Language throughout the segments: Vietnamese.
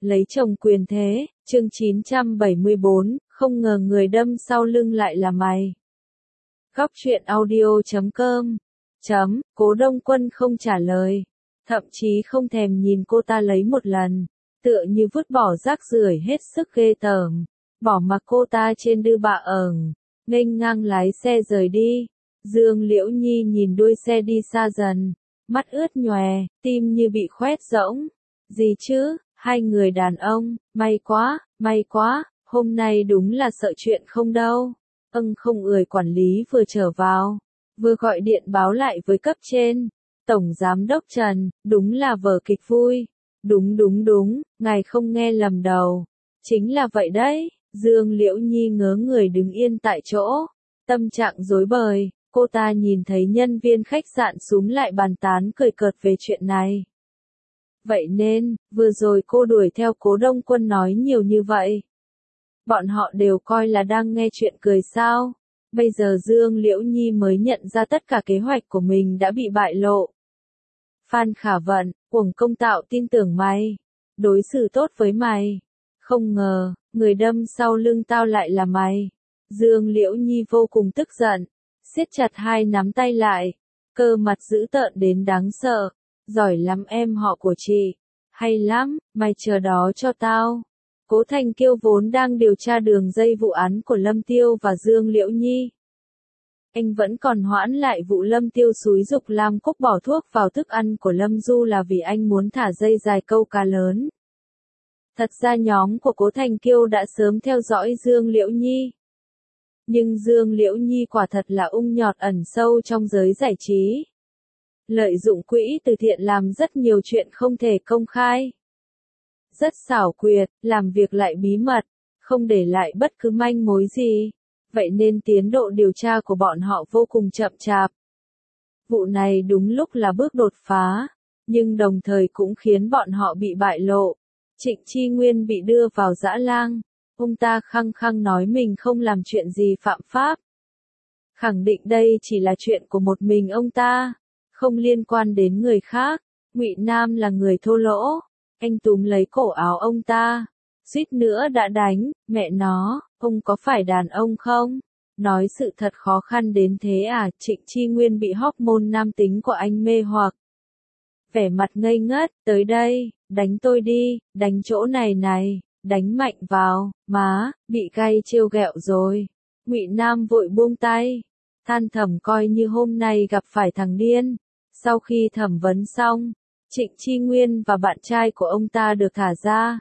Lấy chồng quyền thế, chương 974, không ngờ người đâm sau lưng lại là mày. Góc truyện audio.com Cố Đông Quân không trả lời, thậm chí không thèm nhìn cô ta lấy một lần, tựa như vứt bỏ rác rưởi hết sức ghê tởm, bỏ mặc cô ta trên đư bạ nghênh ngang lái xe rời đi. Dương Liễu Nhi nhìn đuôi xe đi xa dần, mắt ướt nhòe, tim như bị khoét rỗng. Gì chứ, hai người đàn ông, may quá, hôm nay đúng là sợ chuyện không đâu. Không ười quản lý vừa trở vào, vừa gọi điện báo lại với cấp trên. Tổng giám đốc Trần, đúng là vở kịch vui. Đúng, ngài không nghe lầm đầu. Chính là vậy đấy. Dương Liễu Nhi ngớ người đứng yên tại chỗ, tâm trạng rối bời. Cô ta nhìn thấy nhân viên khách sạn xúm lại bàn tán cười cợt về chuyện này. Vậy nên, vừa rồi cô đuổi theo Cố Đông Quân nói nhiều như vậy. Bọn họ đều coi là đang nghe chuyện cười sao. Bây giờ Dương Liễu Nhi mới nhận ra tất cả kế hoạch của mình đã bị bại lộ. Phan Khả Vận, uổng công tạo tin tưởng mày, đối xử tốt với mày. Không ngờ, người đâm sau lưng tao lại là mày. Dương Liễu Nhi vô cùng tức giận, siết chặt hai nắm tay lại, cơ mặt dữ tợn đến đáng sợ. Giỏi lắm em họ của chị, hay lắm, mày chờ đó cho tao. Cố Thành Kiêu vốn đang điều tra đường dây vụ án của Lâm Tiêu và Dương Liễu Nhi. Anh vẫn còn hoãn lại vụ Lâm Tiêu xúi giục Lam Cúc bỏ thuốc vào thức ăn của Lâm Du là vì anh muốn thả dây dài câu cá lớn. Thật ra nhóm của Cố Thành Kiêu đã sớm theo dõi Dương Liễu Nhi. Nhưng Dương Liễu Nhi quả thật là ung nhọt ẩn sâu trong giới giải trí. Lợi dụng quỹ từ thiện làm rất nhiều chuyện không thể công khai. Rất xảo quyệt, làm việc lại bí mật, không để lại bất cứ manh mối gì. Vậy nên tiến độ điều tra của bọn họ vô cùng chậm chạp. Vụ này đúng lúc là bước đột phá, nhưng đồng thời cũng khiến bọn họ bị bại lộ. Trịnh Chi Nguyên bị đưa vào dã lang. Ông ta khăng khăng nói mình không làm chuyện gì phạm pháp. Khẳng định đây chỉ là chuyện của một mình ông ta, không liên quan đến người khác. Ngụy Nam là người thô lỗ, anh túm lấy cổ áo ông ta, suýt nữa đã đánh. Mẹ nó, ông có phải đàn ông không? Nói sự thật khó khăn đến thế à? Trịnh Chi Nguyên bị hormone nam tính của anh mê hoặc. Vẻ mặt ngây ngất, tới đây, đánh tôi đi, đánh chỗ này này, đánh mạnh vào, má, bị gay trêu ghẹo rồi. Ngụy Nam vội buông tay, than thầm coi như hôm nay gặp phải thằng điên. Sau khi thẩm vấn xong, Trịnh Chi Nguyên và bạn trai của ông ta được thả ra.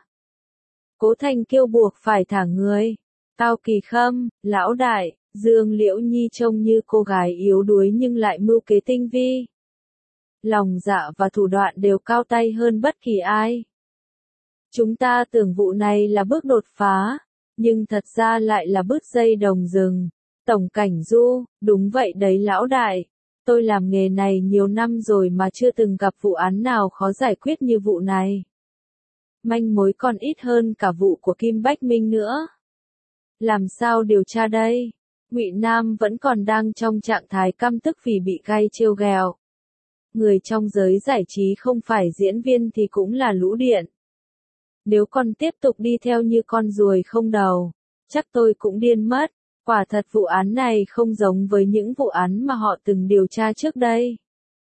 Cố Thành Kiêu buộc phải thả người. Cao Kỳ Khâm, lão đại, Dương Liễu Nhi trông như cô gái yếu đuối nhưng lại mưu kế tinh vi. Lòng dạ và thủ đoạn đều cao tay hơn bất kỳ ai. Chúng ta tưởng vụ này là bước đột phá, nhưng thật ra lại là bứt dây đồng rừng. Tổng Cảnh Du, đúng vậy đấy lão đại. Tôi làm nghề này nhiều năm rồi mà chưa từng gặp vụ án nào khó giải quyết như vụ này. Manh mối còn ít hơn cả vụ của Kim Bách Minh nữa. Làm sao điều tra đây? Ngụy Nam vẫn còn đang trong trạng thái căm tức vì bị gay trêu ghẹo. Người trong giới giải trí không phải diễn viên thì cũng là lũ điện. Nếu còn tiếp tục đi theo như con ruồi không đầu, chắc tôi cũng điên mất. Quả thật vụ án này không giống với những vụ án mà họ từng điều tra trước đây.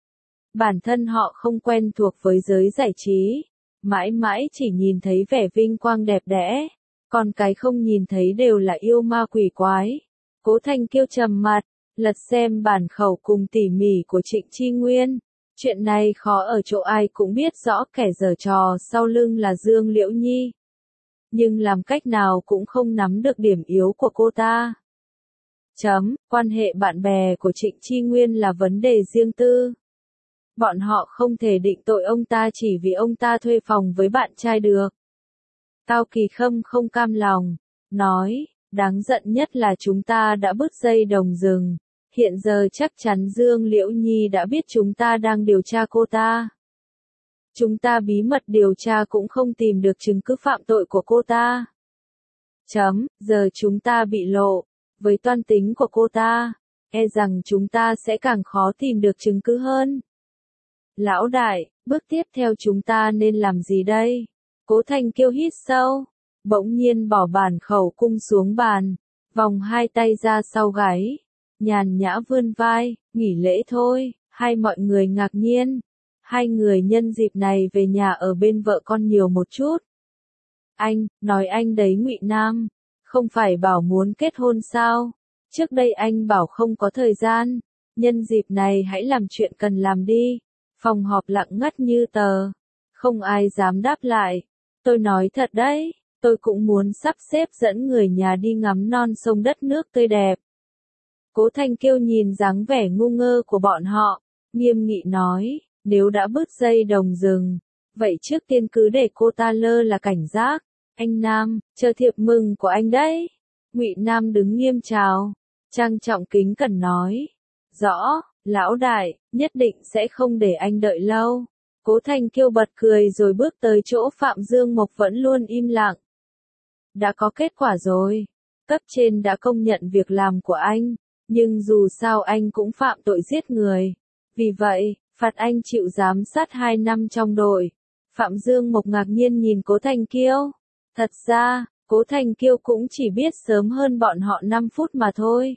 Bản thân họ không quen thuộc với giới giải trí, mãi mãi chỉ nhìn thấy vẻ vinh quang đẹp đẽ, còn cái không nhìn thấy đều là yêu ma quỷ quái. Cố Thành Kiêu trầm mặt, lật xem bản khẩu cùng tỉ mỉ của Trịnh Chi Nguyên. Chuyện này khó ở chỗ ai cũng biết rõ kẻ giở trò sau lưng là Dương Liễu Nhi. Nhưng làm cách nào cũng không nắm được điểm yếu của cô ta. Quan hệ bạn bè của Trịnh Chi Nguyên là vấn đề riêng tư. Bọn họ không thể định tội ông ta chỉ vì ông ta thuê phòng với bạn trai được. Cao Kỳ Khâm không cam lòng, nói, đáng giận nhất là chúng ta đã bứt dây đồng rừng. Hiện giờ chắc chắn Dương Liễu Nhi đã biết chúng ta đang điều tra cô ta. Chúng ta bí mật điều tra cũng không tìm được chứng cứ phạm tội của cô ta. Giờ chúng ta bị lộ. Với toan tính của cô ta, e rằng chúng ta sẽ càng khó tìm được chứng cứ hơn. Lão đại, bước tiếp theo chúng ta nên làm gì đây? Cố Thanh Kiêu hít sâu, bỗng nhiên bỏ bản khẩu cung xuống bàn, vòng hai tay ra sau gáy, nhàn nhã vươn vai, nghỉ lễ thôi, hay mọi người ngạc nhiên. Hai người nhân dịp này về nhà ở bên vợ con nhiều một chút. Anh, nói anh đấy Ngụy Nam, không phải bảo muốn kết hôn sao? Trước đây anh bảo không có thời gian, nhân dịp này hãy làm chuyện cần làm đi. Phòng họp lặng ngắt như tờ, không ai dám đáp lại. Tôi nói thật đấy, tôi cũng muốn sắp xếp dẫn người nhà đi ngắm non sông đất nước tươi đẹp. Cố Thanh Kiêu nhìn dáng vẻ ngu ngơ của bọn họ, nghiêm nghị nói, nếu đã bứt dây đồng rừng, vậy trước tiên cứ để cô ta lơ là cảnh giác. Anh Nam, chờ thiệp mừng của anh đấy. Ngụy Nam đứng nghiêm chào, trang trọng kính cẩn nói, rõ, lão đại, nhất định sẽ không để anh đợi lâu. Cố Thanh Kiêu bật cười rồi bước tới chỗ Phạm Dương Mộc vẫn luôn im lặng. Đã có kết quả rồi, cấp trên đã công nhận việc làm của anh, nhưng dù sao anh cũng phạm tội giết người. Vì vậy, phạt anh chịu giám sát 2 năm trong đội. Phạm Dương Mộc ngạc nhiên nhìn Cố Thanh Kiêu. Thật ra, Cố Thanh Kiêu cũng chỉ biết sớm hơn bọn họ 5 phút mà thôi.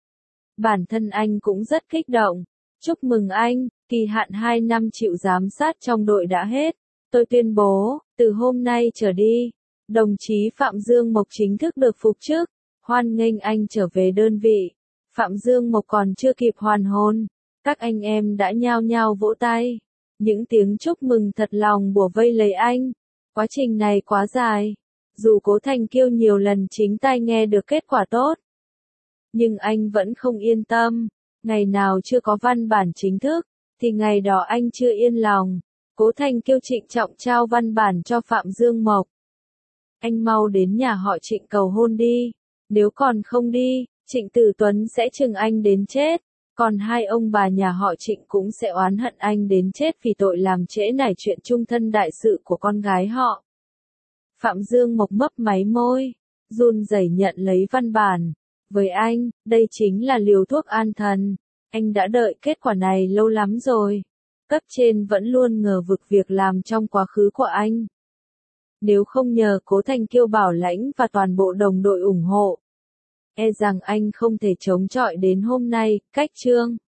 Bản thân anh cũng rất kích động. Chúc mừng anh, kỳ hạn 2 năm chịu giám sát trong đội đã hết. Tôi tuyên bố, từ hôm nay trở đi, đồng chí Phạm Dương Mộc chính thức được phục chức. Hoan nghênh anh trở về đơn vị. Phạm Dương Mộc còn chưa kịp hoàn hồn, các anh em đã nhao nhao vỗ tay. Những tiếng chúc mừng thật lòng bủa vây lấy anh. Quá trình này quá dài. Dù Cố Thanh Kiêu nhiều lần chính tai nghe được kết quả tốt, nhưng anh vẫn không yên tâm. Ngày nào chưa có văn bản chính thức, thì ngày đó anh chưa yên lòng. Cố Thanh Kiêu trịnh trọng trao văn bản cho Phạm Dương Mộc. Anh mau đến nhà họ Trịnh cầu hôn đi. Nếu còn không đi, Trịnh Tử Tuấn sẽ trừng anh đến chết. Còn hai ông bà nhà họ Trịnh cũng sẽ oán hận anh đến chết vì tội làm trễ nải chuyện chung thân đại sự của con gái họ. Phạm Dương Mộc mấp máy môi, run rẩy nhận lấy văn bản. Với anh, đây chính là liều thuốc an thần. Anh đã đợi kết quả này lâu lắm rồi. Cấp trên vẫn luôn ngờ vực việc làm trong quá khứ của anh. Nếu không nhờ Cố Thanh Kiêu bảo lãnh và toàn bộ đồng đội ủng hộ, e rằng anh không thể chống chọi đến hôm nay. Cách chương